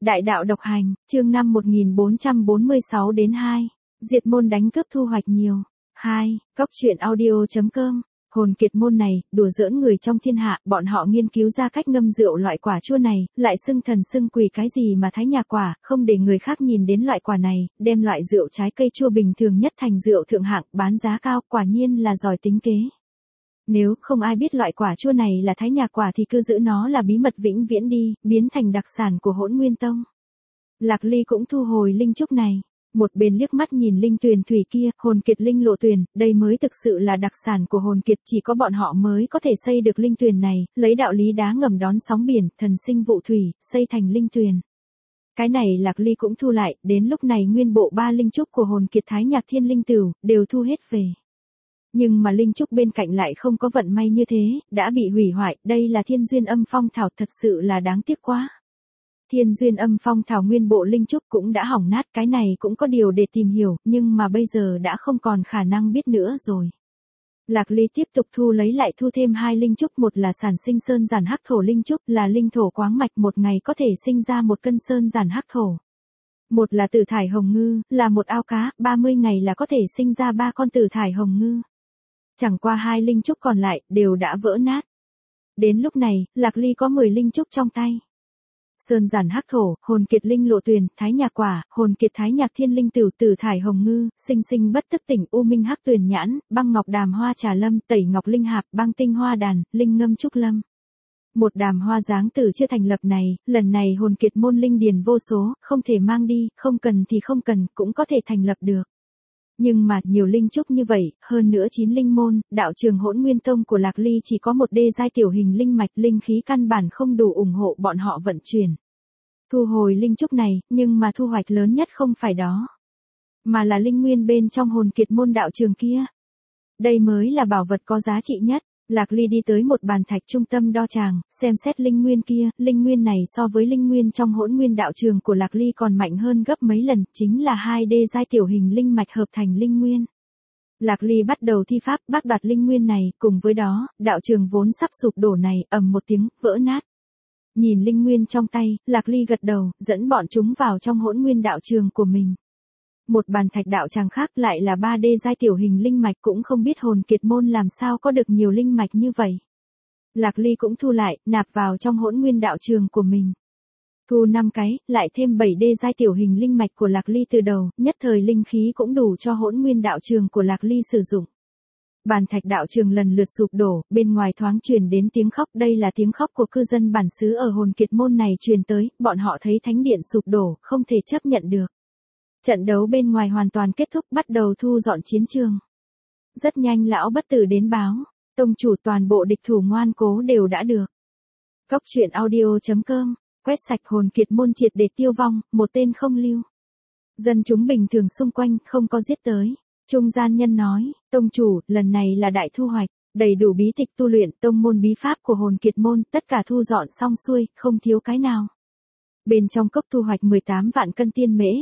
Đại đạo độc hành, chương 5 1446 đến 2. Diệt môn đánh cướp thu hoạch nhiều. 2. Cóc truyện audio.com. Hồn kiệt môn này, đùa giỡn người trong thiên hạ, bọn họ nghiên cứu ra cách ngâm rượu loại quả chua này, lại xưng thần xưng quỷ cái gì mà thái nhà quả, không để người khác nhìn đến loại quả này, đem loại rượu trái cây chua bình thường nhất thành rượu thượng hạng, bán giá cao, quả nhiên là giỏi tính kế. Nếu không ai biết loại quả chua này là thái nhà quả thì cứ giữ nó là bí mật vĩnh viễn đi, biến thành đặc sản của Hỗn Nguyên Tông. Lạc Ly cũng thu hồi linh trúc này. Một bên liếc mắt nhìn linh tuyền thủy kia, hồn kiệt linh lộ tuyền, đây mới thực sự là đặc sản của hồn kiệt, chỉ có bọn họ mới có thể xây được linh tuyền này, lấy đạo lý đá ngầm đón sóng biển, thần sinh vụ thủy, xây thành linh tuyền. Cái này Lạc Ly cũng thu lại, đến lúc này nguyên bộ 3 linh trúc của hồn kiệt thái nhạc thiên linh tửu, đều thu hết về. Nhưng mà linh trúc bên cạnh lại không có vận may như thế, đã bị hủy hoại, đây là thiên duyên âm phong thảo, thật sự là đáng tiếc quá. Thiên duyên âm phong thảo nguyên bộ linh trúc cũng đã hỏng nát, cái này cũng có điều để tìm hiểu, nhưng mà bây giờ đã không còn khả năng biết nữa rồi. Lạc Ly tiếp tục thu thêm 2 linh trúc, một là sản sinh sơn giản hắc thổ linh trúc, là linh thổ quáng mạch, một ngày có thể sinh ra 1 cân sơn giản hắc thổ. Một là tử thải hồng ngư, là một ao cá, 30 ngày là có thể sinh ra 3 con tử thải hồng ngư. Chẳng qua 2 linh trúc còn lại, đều đã vỡ nát. Đến lúc này, Lạc Ly có 10 linh trúc trong tay. Sơn giản hắc thổ, hồn kiệt linh lộ tuyền, thái nhạc quả, hồn kiệt thái nhạc thiên linh tửu, tử thải hồng ngư, sinh sinh bất thức tỉnh, u minh hắc tuyền nhãn, băng ngọc đàm hoa trà lâm, tẩy ngọc linh hạp, băng tinh hoa đàn, linh ngâm trúc lâm. Một đàm hoa dáng tử chưa thành lập này, lần này hồn kiệt môn linh điền vô số, không thể mang đi, không cần thì không cần, cũng có thể thành lập được. Nhưng mà, nhiều linh trúc như vậy, hơn nữa 9 linh môn, đạo trường Hỗn Nguyên Tông của Lạc Ly chỉ có một đê giai tiểu hình linh mạch, linh khí căn bản không đủ ủng hộ bọn họ vận chuyển. Thu hồi linh trúc này, nhưng mà thu hoạch lớn nhất không phải đó, mà là linh nguyên bên trong hồn kiệt môn đạo trường kia. Đây mới là bảo vật có giá trị nhất. Lạc Ly đi tới một bàn thạch trung tâm đo tràng, xem xét linh nguyên kia, linh nguyên này so với linh nguyên trong Hỗn Nguyên đạo trường của Lạc Ly còn mạnh hơn gấp mấy lần, chính là 2 đê giai tiểu hình linh mạch hợp thành linh nguyên. Lạc Ly bắt đầu thi pháp bác đoạt linh nguyên này, cùng với đó, đạo trường vốn sắp sụp đổ này, ầm một tiếng, vỡ nát. Nhìn linh nguyên trong tay, Lạc Ly gật đầu, dẫn bọn chúng vào trong Hỗn Nguyên đạo trường của mình. Một bàn thạch đạo tràng khác lại là 3 đê giai tiểu hình linh mạch, cũng không biết hồn kiệt môn làm sao có được nhiều linh mạch như vậy. Lạc Ly cũng thu lại, nạp vào trong Hỗn Nguyên đạo trường của mình. Thu 5 cái, lại thêm 7 đê giai tiểu hình linh mạch của Lạc Ly từ đầu, nhất thời linh khí cũng đủ cho Hỗn Nguyên đạo trường của Lạc Ly sử dụng. Bàn thạch đạo trường lần lượt sụp đổ, bên ngoài thoáng truyền đến tiếng khóc, đây là tiếng khóc của cư dân bản xứ ở hồn kiệt môn này truyền tới, bọn họ thấy thánh điện sụp đổ, không thể chấp nhận được. Trận đấu bên ngoài hoàn toàn kết thúc, bắt đầu thu dọn chiến trường. Rất nhanh lão bất tử đến báo, tông chủ toàn bộ địch thủ ngoan cố đều đã được. Cóc truyện audio.com, quét sạch hồn kiệt môn triệt để tiêu vong, một tên không lưu. Dân chúng bình thường xung quanh không có giết tới. Trung gian nhân nói, tông chủ, lần này là đại thu hoạch, đầy đủ bí tịch tu luyện, tông môn bí pháp của hồn kiệt môn, tất cả thu dọn xong xuôi, không thiếu cái nào. Bên trong cốc thu hoạch 18 vạn cân tiên mễ,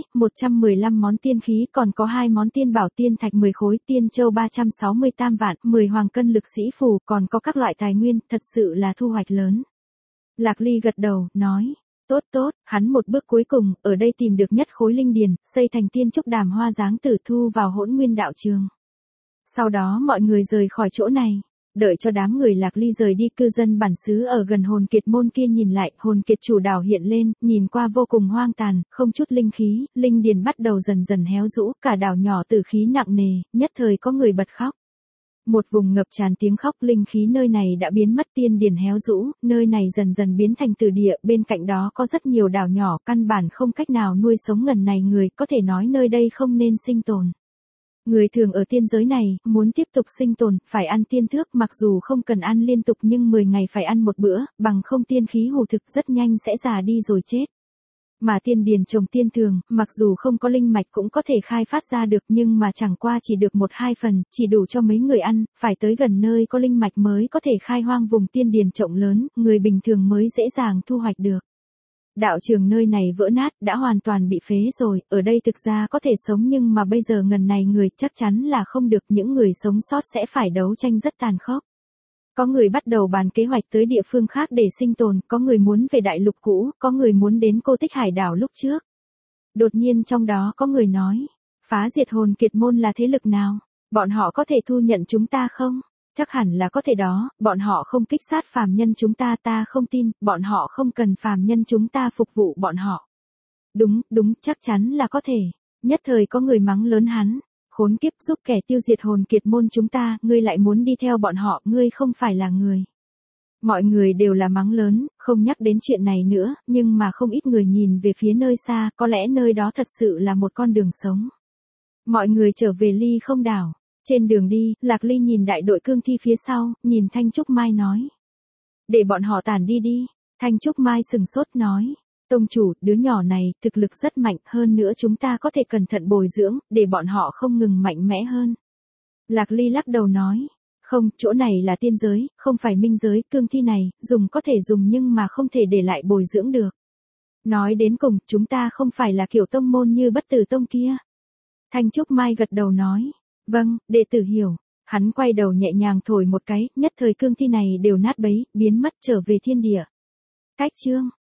115 món tiên khí, còn có 2 món tiên bảo tiên thạch 10 khối, tiên châu 360 tam vạn, 10 hoàng cân lực sĩ phù, còn có các loại tài nguyên, thật sự là thu hoạch lớn. Lạc Ly gật đầu, nói, tốt, hắn một bước cuối cùng, ở đây tìm được nhất khối linh điền, xây thành tiên trúc đàm hoa dáng tử thu vào Hỗn Nguyên đạo trường. Sau đó mọi người rời khỏi chỗ này. Đợi cho đám người Lạc Ly rời đi, cư dân bản xứ ở gần hồn kiệt môn kia nhìn lại, hồn kiệt chủ đảo hiện lên, nhìn qua vô cùng hoang tàn, không chút linh khí, linh điền bắt đầu dần dần héo rũ, cả đảo nhỏ tử khí nặng nề, nhất thời có người bật khóc. Một vùng ngập tràn tiếng khóc, linh khí nơi này đã biến mất, tiên điền héo rũ, nơi này dần dần biến thành tử địa, bên cạnh đó có rất nhiều đảo nhỏ, căn bản không cách nào nuôi sống ngần này người, có thể nói nơi đây không nên sinh tồn. Người thường ở tiên giới này, muốn tiếp tục sinh tồn, phải ăn tiên thước, mặc dù không cần ăn liên tục nhưng 10 ngày phải ăn một bữa, bằng không tiên khí hủ thực rất nhanh sẽ già đi rồi chết. Mà tiên điền trồng tiên thường, mặc dù không có linh mạch cũng có thể khai phát ra được, nhưng mà chẳng qua chỉ được 1-2 phần, chỉ đủ cho mấy người ăn, phải tới gần nơi có linh mạch mới có thể khai hoang vùng tiên điền rộng lớn, người bình thường mới dễ dàng thu hoạch được. Đạo trường nơi này vỡ nát, đã hoàn toàn bị phế rồi, ở đây thực ra có thể sống nhưng mà bây giờ ngần này người chắc chắn là không được, những người sống sót sẽ phải đấu tranh rất tàn khốc. Có người bắt đầu bàn kế hoạch tới địa phương khác để sinh tồn, có người muốn về đại lục cũ, có người muốn đến cô tích hải đảo lúc trước. Đột nhiên trong đó có người nói, phá diệt hồn kiệt môn là thế lực nào? Bọn họ có thể thu nhận chúng ta không? Chắc hẳn là có thể đó, bọn họ không kích sát phàm nhân chúng ta không tin, bọn họ không cần phàm nhân chúng ta phục vụ bọn họ. Đúng, chắc chắn là có thể. Nhất thời có người mắng lớn hắn, khốn kiếp giúp kẻ tiêu diệt hồn kiệt môn chúng ta, ngươi lại muốn đi theo bọn họ, ngươi không phải là người. Mọi người đều là mắng lớn, không nhắc đến chuyện này nữa, nhưng mà không ít người nhìn về phía nơi xa, có lẽ nơi đó thật sự là một con đường sống. Mọi người trở về Ly Không đảo. Trên đường đi, Lạc Ly nhìn đại đội cương thi phía sau, nhìn Thanh Trúc Mai nói. Để bọn họ tản đi đi. Thanh Trúc Mai sừng sốt nói. Tông chủ, đứa nhỏ này, thực lực rất mạnh, hơn nữa chúng ta có thể cẩn thận bồi dưỡng, để bọn họ không ngừng mạnh mẽ hơn. Lạc Ly lắc đầu nói. Không, chỗ này là tiên giới, không phải minh giới, cương thi này, dùng có thể dùng nhưng mà không thể để lại bồi dưỡng được. Nói đến cùng, chúng ta không phải là kiểu tông môn như Bất Tử Tông kia. Thanh Trúc Mai gật đầu nói. Vâng, đệ tử hiểu. Hắn quay đầu nhẹ nhàng thổi một cái, nhất thời cương thi này đều nát bấy, biến mất trở về thiên địa. Cách chương